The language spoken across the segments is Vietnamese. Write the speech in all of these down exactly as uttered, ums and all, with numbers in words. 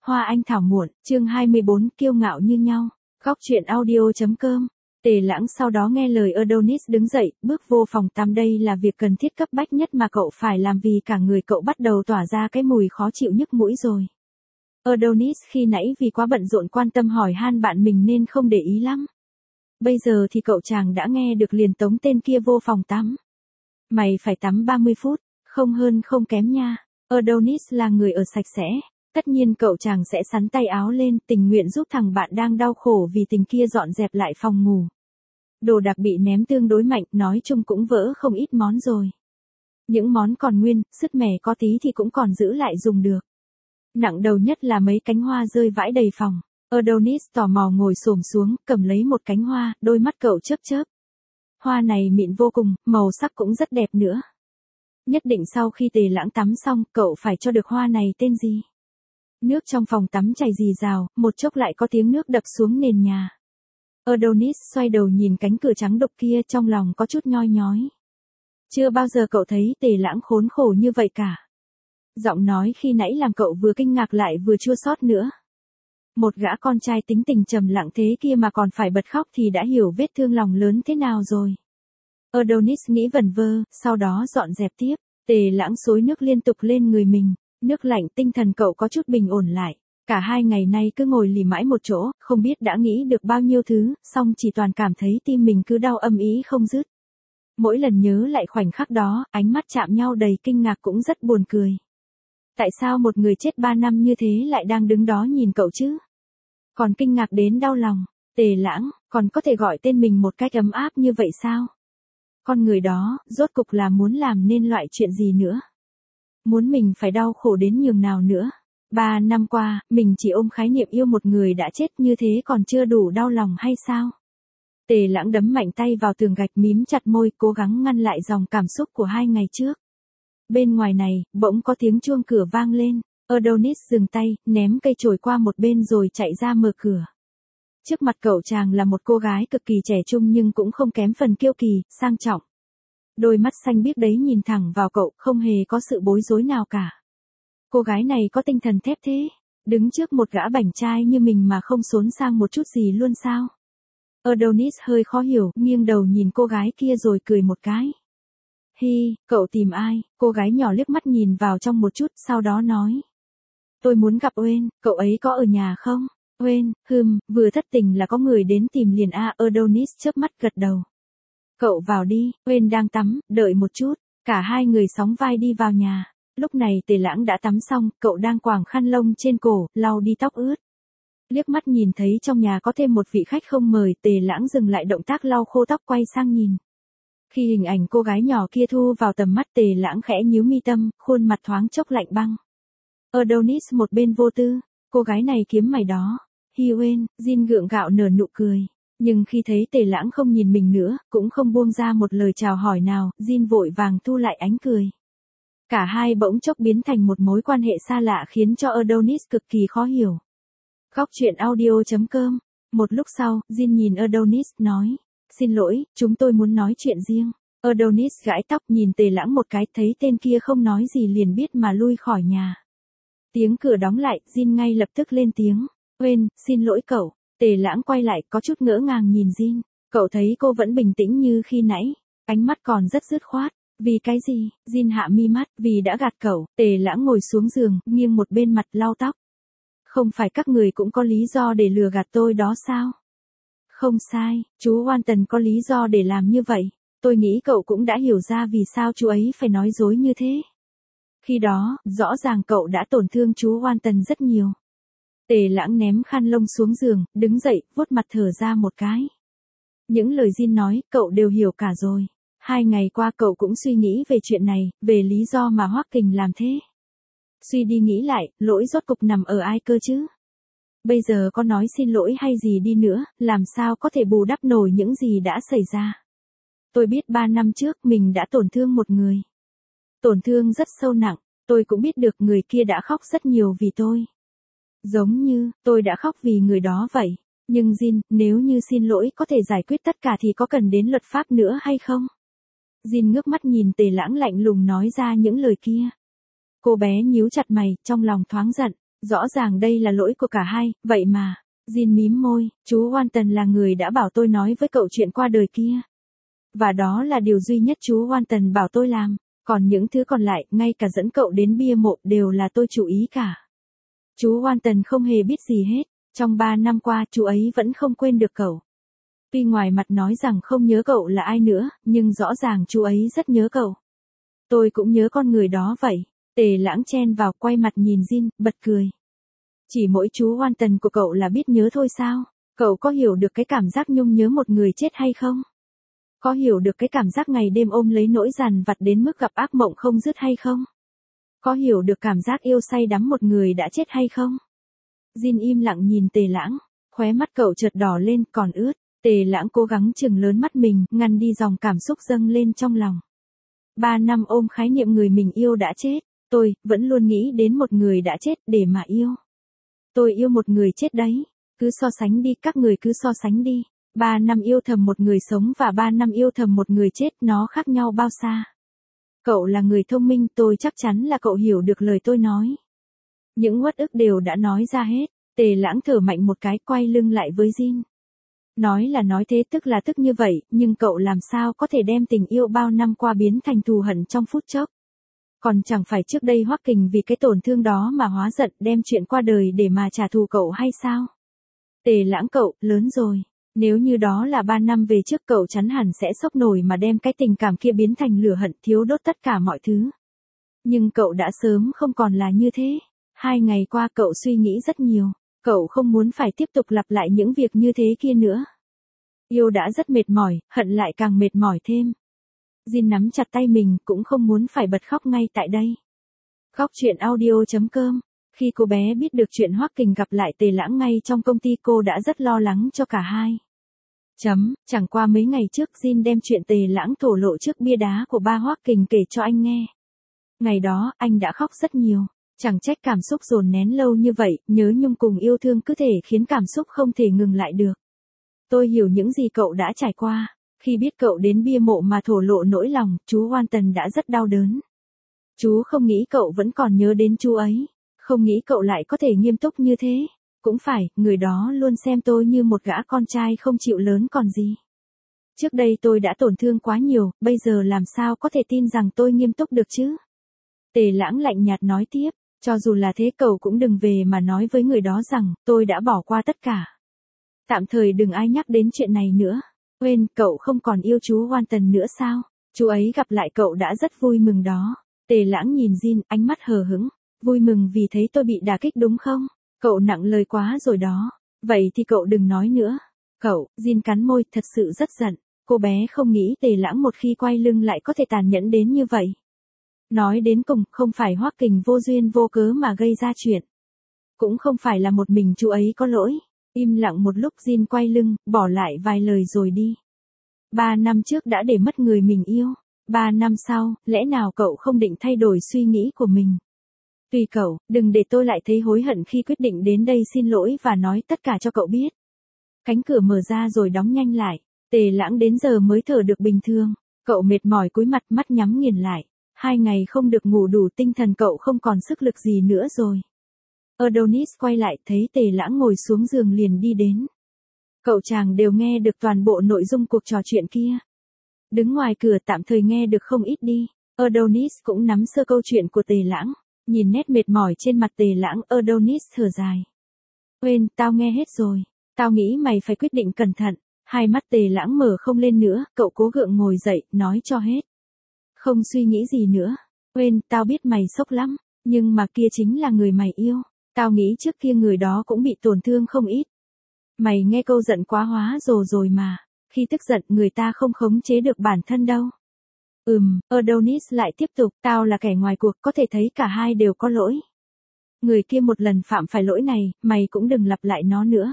Hoa anh thảo muộn, chương hai mươi bốn, kiêu ngạo như nhau. Góc truyện audio chấm com. Tề Lãng sau đó nghe lời Adonis đứng dậy, bước vô phòng tắm. Đây là việc cần thiết cấp bách nhất mà cậu phải làm vì cả người cậu bắt đầu tỏa ra cái mùi khó chịu nhức mũi rồi. Adonis khi nãy vì quá bận rộn quan tâm hỏi han bạn mình nên không để ý lắm. Bây giờ thì cậu chàng đã nghe được liền tống tên kia vô phòng tắm. Mày phải tắm ba mươi phút, không hơn không kém nha. Adonis là người ở sạch sẽ. Tất nhiên cậu chàng sẽ sắn tay áo lên, tình nguyện giúp thằng bạn đang đau khổ vì tình kia dọn dẹp lại phòng ngủ. Đồ đạc bị ném tương đối mạnh, nói chung cũng vỡ không ít món rồi. Những món còn nguyên, sứt mẻ có tí thì cũng còn giữ lại dùng được. Nặng đầu nhất là mấy cánh hoa rơi vãi đầy phòng. Adonis tò mò ngồi xổm xuống, cầm lấy một cánh hoa, đôi mắt cậu chớp chớp. Hoa này mịn vô cùng, màu sắc cũng rất đẹp nữa. Nhất định sau khi Tề Lãng tắm xong, cậu phải cho được hoa này tên gì. Nước trong phòng tắm chảy rì rào, một chốc lại có tiếng nước đập xuống nền nhà. Adonis xoay đầu nhìn cánh cửa trắng đục kia, trong lòng có chút nhoi nhói. Chưa bao giờ cậu thấy Tề Lãng khốn khổ như vậy cả. Giọng nói khi nãy làm cậu vừa kinh ngạc lại vừa chua xót nữa. Một gã con trai tính tình trầm lặng thế kia mà còn phải bật khóc thì đã hiểu vết thương lòng lớn thế nào rồi. Adonis nghĩ vẩn vơ, sau đó dọn dẹp tiếp. Tề Lãng xối nước liên tục lên người mình. Nước lạnh, tinh thần cậu có chút bình ổn lại. Cả hai ngày nay cứ ngồi lì mãi một chỗ, không biết đã nghĩ được bao nhiêu thứ, xong chỉ toàn cảm thấy tim mình cứ đau âm ý không dứt. Mỗi lần nhớ lại khoảnh khắc đó, ánh mắt chạm nhau đầy kinh ngạc cũng rất buồn cười. Tại sao một người chết ba năm như thế lại đang đứng đó nhìn cậu chứ? Còn kinh ngạc đến đau lòng. Tề Lãng, còn có thể gọi tên mình một cách ấm áp như vậy sao? Con người đó, rốt cục là muốn làm nên loại chuyện gì nữa? Muốn mình phải đau khổ đến nhường nào nữa? Ba năm qua, mình chỉ ôm khái niệm yêu một người đã chết như thế còn chưa đủ đau lòng hay sao? Tề Lãng đấm mạnh tay vào tường gạch, mím chặt môi, cố gắng ngăn lại dòng cảm xúc của hai ngày trước. Bên ngoài này, bỗng có tiếng chuông cửa vang lên. Adonis dừng tay, ném cây chổi qua một bên rồi chạy ra mở cửa. Trước mặt cậu chàng là một cô gái cực kỳ trẻ trung nhưng cũng không kém phần kiêu kỳ, sang trọng. Đôi mắt xanh biếc đấy nhìn thẳng vào cậu, không hề có sự bối rối nào cả. Cô gái này có tinh thần thép thế, đứng trước một gã bảnh trai như mình mà không xốn sang một chút gì luôn sao? Adonis hơi khó hiểu, nghiêng đầu nhìn cô gái kia rồi cười một cái. Hi, cậu tìm ai? Cô gái nhỏ liếc mắt nhìn vào trong một chút, sau đó nói. Tôi muốn gặp Owen, cậu ấy có ở nhà không? Owen, hừm, vừa thất tình là có người đến tìm liền a. À, Adonis chớp mắt gật đầu. Cậu vào đi, Owen đang tắm, đợi một chút. Cả hai người sóng vai đi vào nhà. Lúc này Tề Lãng đã tắm xong, cậu đang quàng khăn lông trên cổ, lau đi tóc ướt. Liếc mắt nhìn thấy trong nhà có thêm một vị khách không mời, Tề Lãng dừng lại động tác lau khô tóc, quay sang nhìn. Khi hình ảnh cô gái nhỏ kia thu vào tầm mắt, Tề Lãng khẽ nhíu mi tâm, khuôn mặt thoáng chốc lạnh băng. Adonis một bên vô tư, cô gái này kiếm mày đó. Hi Owen, Jin gượng gạo nở nụ cười. Nhưng khi thấy Tề Lãng không nhìn mình nữa, cũng không buông ra một lời chào hỏi nào, Jin vội vàng thu lại ánh cười. Cả hai bỗng chốc biến thành một mối quan hệ xa lạ khiến cho Adonis cực kỳ khó hiểu. Góc truyện audio chấm com. Một lúc sau, Jin nhìn Adonis, nói. Xin lỗi, chúng tôi muốn nói chuyện riêng. Adonis gãi tóc nhìn Tề Lãng một cái, thấy tên kia không nói gì liền biết mà lui khỏi nhà. Tiếng cửa đóng lại, Jin ngay lập tức lên tiếng. Owen, xin lỗi cậu. Tề Lãng quay lại, có chút ngỡ ngàng nhìn Jin. Cậu thấy cô vẫn bình tĩnh như khi nãy. Ánh mắt còn rất dứt khoát. Vì cái gì? Jin hạ mi mắt, vì đã gạt cậu. Tề Lãng ngồi xuống giường, nghiêng một bên mặt lau tóc. Không phải các người cũng có lý do để lừa gạt tôi đó sao? Không sai, chú Walton có lý do để làm như vậy. Tôi nghĩ cậu cũng đã hiểu ra vì sao chú ấy phải nói dối như thế. Khi đó, rõ ràng cậu đã tổn thương chú Walton rất nhiều. Tề Lãng ném khăn lông xuống giường, đứng dậy, vuốt mặt thở ra một cái. Những lời Jin nói, cậu đều hiểu cả rồi. Hai ngày qua cậu cũng suy nghĩ về chuyện này, về lý do mà Hoắc Kình làm thế. Suy đi nghĩ lại, lỗi rốt cục nằm ở ai cơ chứ? Bây giờ có nói xin lỗi hay gì đi nữa, làm sao có thể bù đắp nổi những gì đã xảy ra. Tôi biết ba năm trước mình đã tổn thương một người. Tổn thương rất sâu nặng, tôi cũng biết được người kia đã khóc rất nhiều vì tôi. Giống như, tôi đã khóc vì người đó vậy. Nhưng Jin, nếu như xin lỗi có thể giải quyết tất cả thì có cần đến luật pháp nữa hay không? Jin ngước mắt nhìn Tề Lãng lạnh lùng nói ra những lời kia. Cô bé nhíu chặt mày, trong lòng thoáng giận. Rõ ràng đây là lỗi của cả hai, vậy mà. Jin mím môi, chú Walton là người đã bảo tôi nói với cậu chuyện qua đời kia. Và đó là điều duy nhất chú Walton bảo tôi làm. Còn những thứ còn lại, ngay cả dẫn cậu đến bia mộ đều là tôi chủ ý cả. Chú Walton không hề biết gì hết. Trong ba năm qua, chú ấy vẫn không quên được cậu. Tuy ngoài mặt nói rằng không nhớ cậu là ai nữa, nhưng rõ ràng chú ấy rất nhớ cậu. Tôi cũng nhớ con người đó vậy. Tề Lãng chen vào, quay mặt nhìn Jin, bật cười. Chỉ mỗi chú Walton của cậu là biết nhớ thôi sao? Cậu có hiểu được cái cảm giác nhung nhớ một người chết hay không? Có hiểu được cái cảm giác ngày đêm ôm lấy nỗi dằn vặt đến mức gặp ác mộng không dứt hay không? Có hiểu được cảm giác yêu say đắm một người đã chết hay không? Jin im lặng nhìn Tề Lãng, khóe mắt cậu chợt đỏ lên còn ướt. Tề Lãng cố gắng chừng lớn mắt mình, ngăn đi dòng cảm xúc dâng lên trong lòng. Ba năm ôm khái niệm người mình yêu đã chết, tôi vẫn luôn nghĩ đến một người đã chết để mà yêu. Tôi yêu một người chết đấy. Cứ so sánh đi, các người cứ so sánh đi. Ba năm yêu thầm một người sống và ba năm yêu thầm một người chết, nó khác nhau bao xa. Cậu là người thông minh, tôi chắc chắn là cậu hiểu được lời tôi nói. Những uất ức đều đã nói ra hết. Tề Lãng thở mạnh một cái, quay lưng lại với Jin. Nói là nói thế tức là tức như vậy, nhưng cậu làm sao có thể đem tình yêu bao năm qua biến thành thù hận trong phút chốc. Còn chẳng phải trước đây Hoắc Kình vì cái tổn thương đó mà hóa giận đem chuyện qua đời để mà trả thù cậu hay sao? Tề Lãng cậu, lớn rồi. Nếu như đó là ba năm về trước cậu chắn hẳn sẽ sốc nổi mà đem cái tình cảm kia biến thành lửa hận thiếu đốt tất cả mọi thứ. Nhưng cậu đã sớm không còn là như thế. Hai ngày qua cậu suy nghĩ rất nhiều. Cậu không muốn phải tiếp tục lặp lại những việc như thế kia nữa. Yêu đã rất mệt mỏi, hận lại càng mệt mỏi thêm. Jin nắm chặt tay mình, cũng không muốn phải bật khóc ngay tại đây. Khóc chuyện audio chấm com. Khi cô bé biết được chuyện Hoắc Kình gặp lại Tề Lãng ngay trong công ty, cô đã rất lo lắng cho cả hai. Chấm, chẳng qua mấy ngày trước Jin đem chuyện Tề Lãng thổ lộ trước bia đá của ba Hoắc Kình kể cho anh nghe. Ngày đó, anh đã khóc rất nhiều. Chẳng trách cảm xúc dồn nén lâu như vậy, nhớ nhung cùng yêu thương cứ thể khiến cảm xúc không thể ngừng lại được. Tôi hiểu những gì cậu đã trải qua. Khi biết cậu đến bia mộ mà thổ lộ nỗi lòng, chú Walton đã rất đau đớn. Chú không nghĩ cậu vẫn còn nhớ đến chú ấy. Không nghĩ cậu lại có thể nghiêm túc như thế. Cũng phải, người đó luôn xem tôi như một gã con trai không chịu lớn còn gì. Trước đây tôi đã tổn thương quá nhiều, bây giờ làm sao có thể tin rằng tôi nghiêm túc được chứ? Tề Lãng lạnh nhạt nói tiếp, cho dù là thế cậu cũng đừng về mà nói với người đó rằng, tôi đã bỏ qua tất cả. Tạm thời đừng ai nhắc đến chuyện này nữa. Quên, cậu không còn yêu chú Walton nữa sao? Chú ấy gặp lại cậu đã rất vui mừng đó. Tề Lãng nhìn Jin, ánh mắt hờ hững. Vui mừng vì thấy tôi bị đả kích đúng không? Cậu nặng lời quá rồi đó. Vậy thì cậu đừng nói nữa. Cậu, Jin cắn môi, thật sự rất giận. Cô bé không nghĩ Tề Lãng một khi quay lưng lại có thể tàn nhẫn đến như vậy. Nói đến cùng, không phải Hoắc Kình vô duyên vô cớ mà gây ra chuyện. Cũng không phải là một mình chú ấy có lỗi. Im lặng một lúc Jin quay lưng, bỏ lại vài lời rồi đi. Ba năm trước đã để mất người mình yêu. Ba năm sau, lẽ nào cậu không định thay đổi suy nghĩ của mình? Tùy cậu, đừng để tôi lại thấy hối hận khi quyết định đến đây xin lỗi và nói tất cả cho cậu biết. Cánh cửa mở ra rồi đóng nhanh lại. Tề Lãng đến giờ mới thở được bình thường. Cậu mệt mỏi cúi mặt, mắt nhắm nghiền lại. Hai ngày không được ngủ đủ, tinh thần cậu không còn sức lực gì nữa rồi. Adonis quay lại thấy Tề Lãng ngồi xuống giường liền đi đến. Cậu chàng đều nghe được toàn bộ nội dung cuộc trò chuyện kia. Đứng ngoài cửa tạm thời nghe được không ít đi. Adonis cũng nắm sơ câu chuyện của Tề Lãng. Nhìn nét mệt mỏi trên mặt Tề Lãng, Adonis thở dài. Quên, tao nghe hết rồi. Tao nghĩ mày phải quyết định cẩn thận. Hai mắt Tề Lãng mở không lên nữa, cậu cố gượng ngồi dậy, nói cho hết. Không suy nghĩ gì nữa. Quên, tao biết mày sốc lắm. Nhưng mà kia chính là người mày yêu. Tao nghĩ trước kia người đó cũng bị tổn thương không ít. Mày nghe câu giận quá hóa rồi rồi mà. Khi tức giận người ta không khống chế được bản thân đâu. Ừm, Adonis lại tiếp tục, tao là kẻ ngoài cuộc, có thể thấy cả hai đều có lỗi. Người kia một lần phạm phải lỗi này, mày cũng đừng lặp lại nó nữa.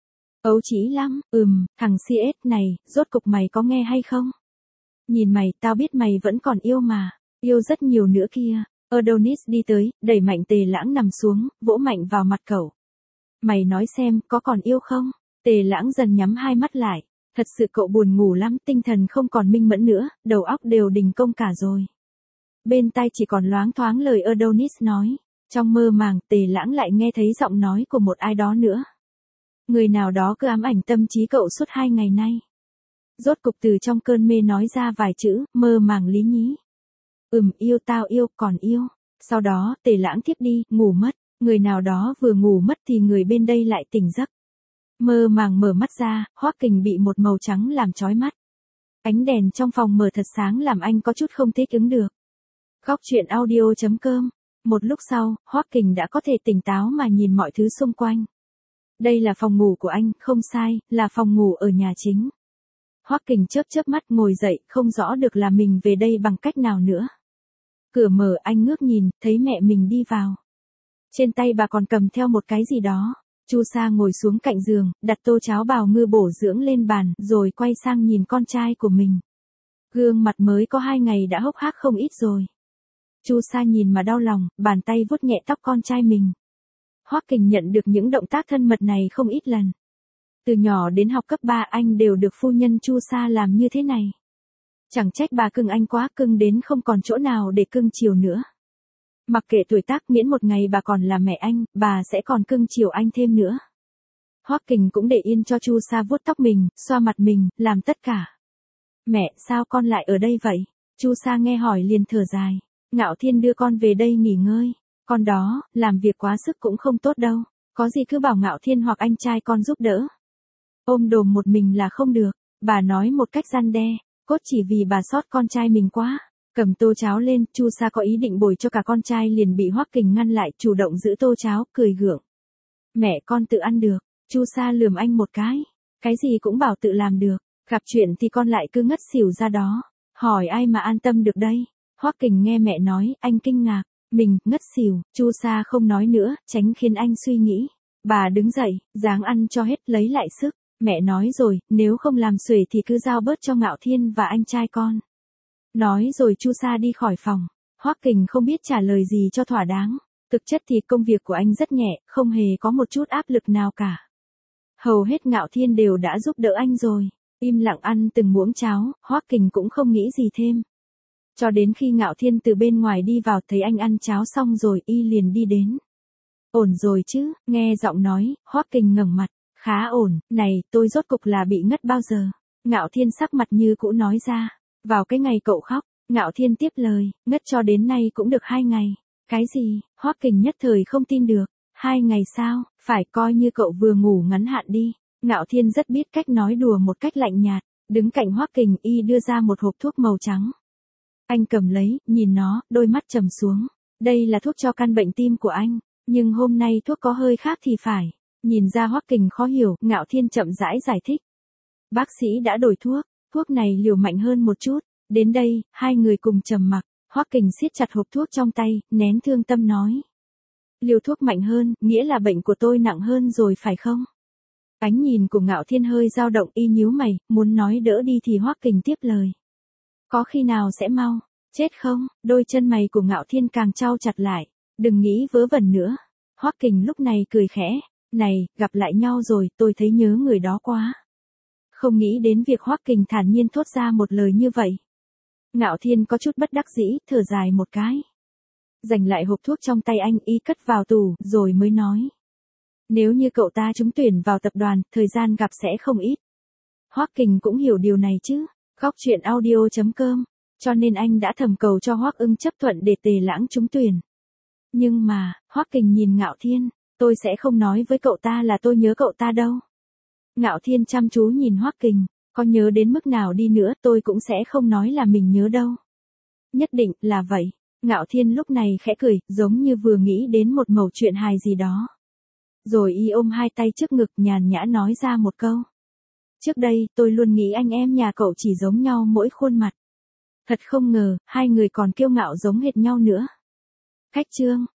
Ấu trí lắm, ừm, thằng xê ét này, rốt cục mày có nghe hay không? Nhìn mày, tao biết mày vẫn còn yêu mà, yêu rất nhiều nữa kia. Adonis đi tới, đẩy mạnh Tề Lãng nằm xuống, vỗ mạnh vào mặt cậu. Mày nói xem, có còn yêu không? Tề Lãng dần nhắm hai mắt lại. Thật sự cậu buồn ngủ lắm, tinh thần không còn minh mẫn nữa, đầu óc đều đình công cả rồi. Bên tai chỉ còn loáng thoáng lời Adonis nói. Trong mơ màng, Tề Lãng lại nghe thấy giọng nói của một ai đó nữa. Người nào đó cứ ám ảnh tâm trí cậu suốt hai ngày nay. Rốt cục từ trong cơn mê nói ra vài chữ, mơ màng lý nhí. Ừm, yêu tao yêu, còn yêu. Sau đó, Tề Lãng thiếp đi, ngủ mất. Người nào đó vừa ngủ mất thì người bên đây lại tỉnh giấc. Mơ màng mở mắt ra, Hoắc Kình bị một màu trắng làm chói mắt. Ánh đèn trong phòng mở thật sáng làm anh có chút không thích ứng được. Góc truyện audio chấm com. Một lúc sau, Hoắc Kình đã có thể tỉnh táo mà nhìn mọi thứ xung quanh. Đây là phòng ngủ của anh, không sai, là phòng ngủ ở nhà chính. Hoắc Kình chớp chớp mắt ngồi dậy, không rõ được là mình về đây bằng cách nào nữa. Cửa mở, anh ngước nhìn, thấy mẹ mình đi vào. Trên tay bà còn cầm theo một cái gì đó. Chu Sa ngồi xuống cạnh giường, đặt tô cháo bào ngư bổ dưỡng lên bàn, rồi quay sang nhìn con trai của mình. Gương mặt mới có hai ngày đã hốc hác không ít rồi. Chu Sa nhìn mà đau lòng, bàn tay vuốt nhẹ tóc con trai mình. Hoắc Kình nhận được những động tác thân mật này không ít lần. Từ nhỏ đến học cấp ba anh đều được phu nhân Chu Sa làm như thế này. Chẳng trách bà cưng anh quá, cưng đến không còn chỗ nào để cưng chiều nữa. Mặc kệ tuổi tác, miễn một ngày bà còn là mẹ anh, bà sẽ còn cưng chiều anh thêm nữa. Hoắc Kình cũng để yên cho Chu Sa vuốt tóc mình, xoa mặt mình, làm tất cả. Mẹ, sao con lại ở đây vậy? Chu Sa nghe hỏi liền thở dài. Ngạo Thiên đưa con về đây nghỉ ngơi. Con đó, làm việc quá sức cũng không tốt đâu. Có gì cứ bảo Ngạo Thiên hoặc anh trai con giúp đỡ. Ôm đồm một mình là không được. Bà nói một cách răn đe, cốt chỉ vì bà xót con trai mình quá. Cầm tô cháo lên, Chu Sa có ý định bồi cho cả con trai liền bị Hoắc Kình ngăn lại, chủ động giữ tô cháo, cười gượng. Mẹ con tự ăn được. Chu Sa lườm anh một cái. Cái gì cũng bảo tự làm được. Gặp chuyện thì con lại cứ ngất xỉu ra đó. Hỏi ai mà an tâm được đây? Hoắc Kình nghe mẹ nói, anh kinh ngạc. Mình, ngất xỉu. Chu Sa không nói nữa, tránh khiến anh suy nghĩ. Bà đứng dậy, ráng ăn cho hết, lấy lại sức. Mẹ nói rồi, nếu không làm xuể thì cứ giao bớt cho Ngạo Thiên và anh trai con. Nói rồi Chu Sa đi khỏi phòng. Hoắc Kình không biết trả lời gì cho thỏa đáng. Thực chất thì công việc của anh rất nhẹ, không hề có một chút áp lực nào cả. Hầu hết Ngạo Thiên đều đã giúp đỡ anh rồi. Im lặng ăn từng muỗng cháo, Hoắc Kình cũng không nghĩ gì thêm. Cho đến khi Ngạo Thiên từ bên ngoài đi vào thấy anh ăn cháo xong rồi, y liền đi đến. Ổn rồi chứ? Nghe giọng nói, Hoắc Kình ngẩng mặt. Khá ổn, này, tôi rốt cục là bị ngất bao giờ? Ngạo Thiên sắc mặt như cũ nói ra. Vào cái ngày cậu khóc, Ngạo Thiên tiếp lời, ngất cho đến nay cũng được hai ngày. Cái gì? Hoắc Kình nhất thời không tin được. Hai ngày sao? Phải coi như cậu vừa ngủ ngắn hạn đi. Ngạo Thiên rất biết cách nói đùa một cách lạnh nhạt. Đứng cạnh Hoắc Kình, y đưa ra một hộp thuốc màu trắng. Anh cầm lấy, nhìn nó, đôi mắt trầm xuống. Đây là thuốc cho căn bệnh tim của anh. Nhưng hôm nay thuốc có hơi khác thì phải. Nhìn ra Hoắc Kình khó hiểu, Ngạo Thiên chậm rãi giải thích. Bác sĩ đã đổi thuốc, thuốc này liều mạnh hơn một chút. Đến đây, hai người cùng trầm mặc. Hoắc Kình siết chặt hộp thuốc trong tay, nén thương tâm nói. Liều thuốc mạnh hơn, nghĩa là bệnh của tôi nặng hơn rồi phải không? Ánh nhìn của Ngạo Thiên hơi dao động, y nhíu mày, muốn nói đỡ đi thì Hoắc Kình tiếp lời. Có khi nào sẽ mau, chết không? Đôi chân mày của Ngạo Thiên càng chau chặt lại. Đừng nghĩ vớ vẩn nữa. Hoắc Kình lúc này cười khẽ. Này, gặp lại nhau rồi, tôi thấy nhớ người đó quá. Không nghĩ đến việc Hoắc Kình thản nhiên thốt ra một lời như vậy. Ngạo Thiên có chút bất đắc dĩ, thở dài một cái. Giành lại hộp thuốc trong tay anh, y cất vào tủ, rồi mới nói. Nếu như cậu ta trúng tuyển vào tập đoàn, thời gian gặp sẽ không ít. Hoắc Kình cũng hiểu điều này chứ. Góc truyện audio chấm com. Cho nên anh đã thầm cầu cho Hoắc Ưng chấp thuận để Tề Lãng trúng tuyển. Nhưng mà, Hoắc Kình nhìn Ngạo Thiên. Tôi sẽ không nói với cậu ta là tôi nhớ cậu ta đâu. Ngạo Thiên chăm chú nhìn Hoắc Kình. Có nhớ đến mức nào đi nữa tôi cũng sẽ không nói là mình nhớ đâu. Nhất định là vậy. Ngạo Thiên lúc này khẽ cười, giống như vừa nghĩ đến một mẩu chuyện hài gì đó. Rồi y ôm hai tay trước ngực, nhàn nhã nói ra một câu. Trước đây, tôi luôn nghĩ anh em nhà cậu chỉ giống nhau mỗi khuôn mặt. Thật không ngờ, hai người còn kiêu ngạo giống hệt nhau nữa. Khách chương.